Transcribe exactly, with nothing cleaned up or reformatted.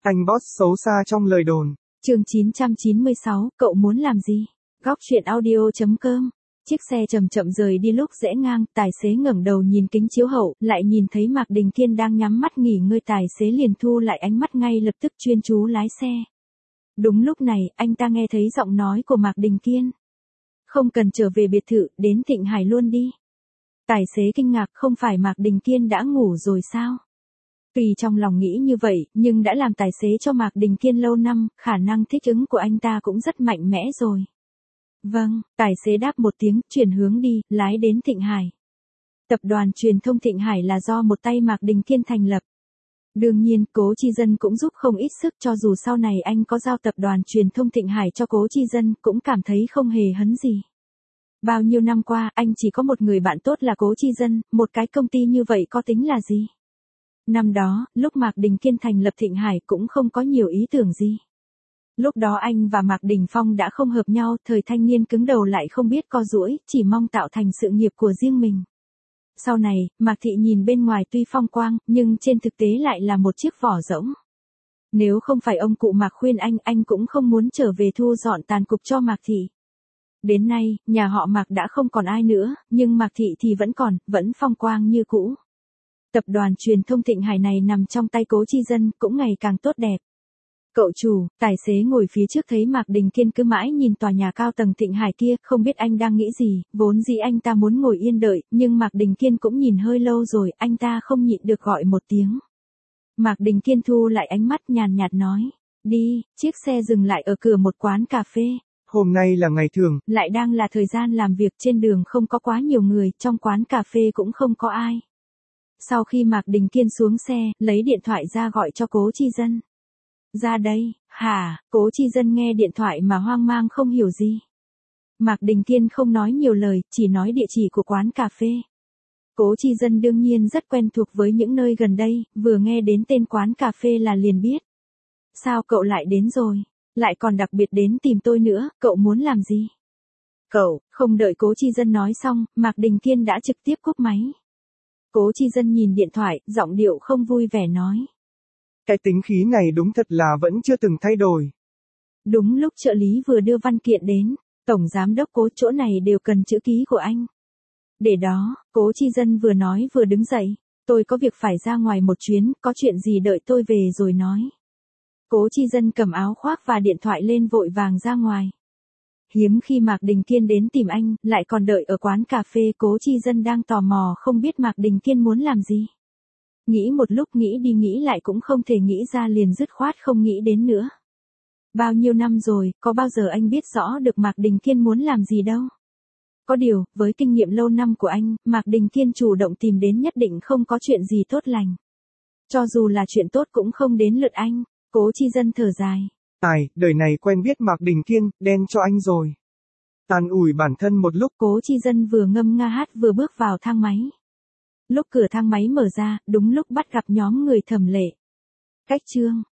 Anh boss xấu xa trong lời đồn. Chương chín trăm chín mươi sáu, cậu muốn làm gì? Góc truyện audio chấm com. Chiếc xe chậm chậm rời đi lúc rẽ ngang, tài xế ngẩng đầu nhìn kính chiếu hậu, lại nhìn thấy Mạc Đình Kiên đang nhắm mắt nghỉ ngơi, tài xế liền thu lại ánh mắt ngay lập tức chuyên chú lái xe. Đúng lúc này, anh ta nghe thấy giọng nói của Mạc Đình Kiên. Không cần trở về biệt thự, đến Thịnh Hải luôn đi. Tài xế kinh ngạc, không phải Mạc Đình Kiên đã ngủ rồi sao? Tuy trong lòng nghĩ như vậy, nhưng đã làm tài xế cho Mạc Đình Kiên lâu năm, khả năng thích ứng của anh ta cũng rất mạnh mẽ rồi. Vâng, tài xế đáp một tiếng, chuyển hướng đi, lái đến Thịnh Hải. Tập đoàn truyền thông Thịnh Hải là do một tay Mạc Đình Kiên thành lập. Đương nhiên, Cố Chi Dân cũng giúp không ít sức, cho dù sau này anh có giao tập đoàn truyền thông Thịnh Hải cho Cố Chi Dân, cũng cảm thấy không hề hấn gì. Bao nhiêu năm qua, anh chỉ có một người bạn tốt là Cố Chi Dân, một cái công ty như vậy có tính là gì? Năm đó, lúc Mạc Đình Kiên thành lập Thịnh Hải cũng không có nhiều ý tưởng gì. Lúc đó anh và Mạc Đình Phong đã không hợp nhau, thời thanh niên cứng đầu lại không biết co duỗi, chỉ mong tạo thành sự nghiệp của riêng mình. Sau này, Mạc Thị nhìn bên ngoài tuy phong quang, nhưng trên thực tế lại là một chiếc vỏ rỗng. Nếu không phải ông cụ Mạc khuyên anh, anh cũng không muốn trở về thu dọn tàn cục cho Mạc Thị. Đến nay, nhà họ Mạc đã không còn ai nữa, nhưng Mạc Thị thì vẫn còn, vẫn phong quang như cũ. Tập đoàn truyền thông Thịnh Hải này nằm trong tay Cố Chi Dân, cũng ngày càng tốt đẹp. Cậu chủ, tài xế ngồi phía trước thấy Mạc Đình Kiên cứ mãi nhìn tòa nhà cao tầng Thịnh Hải kia, không biết anh đang nghĩ gì, vốn dĩ anh ta muốn ngồi yên đợi, nhưng Mạc Đình Kiên cũng nhìn hơi lâu rồi, anh ta không nhịn được gọi một tiếng. Mạc Đình Kiên thu lại ánh mắt nhàn nhạt nói, đi, chiếc xe dừng lại ở cửa một quán cà phê. Hôm nay là ngày thường, lại đang là thời gian làm việc, trên đường không có quá nhiều người, trong quán cà phê cũng không có ai. Sau khi Mạc Đình Kiên xuống xe, lấy điện thoại ra gọi cho Cố Chi Dân. Ra đây, hả? Cố Chi Dân nghe điện thoại mà hoang mang không hiểu gì. Mạc Đình Kiên không nói nhiều lời, chỉ nói địa chỉ của quán cà phê. Cố Chi Dân đương nhiên rất quen thuộc với những nơi gần đây, vừa nghe đến tên quán cà phê là liền biết. Sao cậu lại đến rồi? Lại còn đặc biệt đến tìm tôi nữa, cậu muốn làm gì? Cậu, không đợi Cố Chi Dân nói xong, Mạc Đình Kiên đã trực tiếp cúp máy. Cố Chi Dân nhìn điện thoại, giọng điệu không vui vẻ nói. Cái tính khí này đúng thật là vẫn chưa từng thay đổi. Đúng lúc trợ lý vừa đưa văn kiện đến, Tổng Giám đốc Cố, chỗ này đều cần chữ ký của anh. Để đó, Cố Chi Dân vừa nói vừa đứng dậy, tôi có việc phải ra ngoài một chuyến, có chuyện gì đợi tôi về rồi nói. Cố Chi Dân cầm áo khoác và điện thoại lên vội vàng ra ngoài. Hiếm khi Mạc Đình Kiên đến tìm anh, lại còn đợi ở quán cà phê, Cố Chi Dân đang tò mò không biết Mạc Đình Kiên muốn làm gì. Nghĩ một lúc, nghĩ đi nghĩ lại cũng không thể nghĩ ra, liền dứt khoát không nghĩ đến nữa. Bao nhiêu năm rồi, có bao giờ anh biết rõ được Mạc Đình Kiên muốn làm gì đâu. Có điều, với kinh nghiệm lâu năm của anh, Mạc Đình Kiên chủ động tìm đến nhất định không có chuyện gì tốt lành. Cho dù là chuyện tốt cũng không đến lượt anh. Cố Chi Dân thở dài. Ai, đời này quen biết Mạc Đình Kiên, đen cho anh rồi. Tàn ủi bản thân một lúc. Cố Chi Dân vừa ngâm nga hát vừa bước vào thang máy. Lúc cửa thang máy mở ra, đúng lúc bắt gặp nhóm người Thẩm Lệ. Cách chương.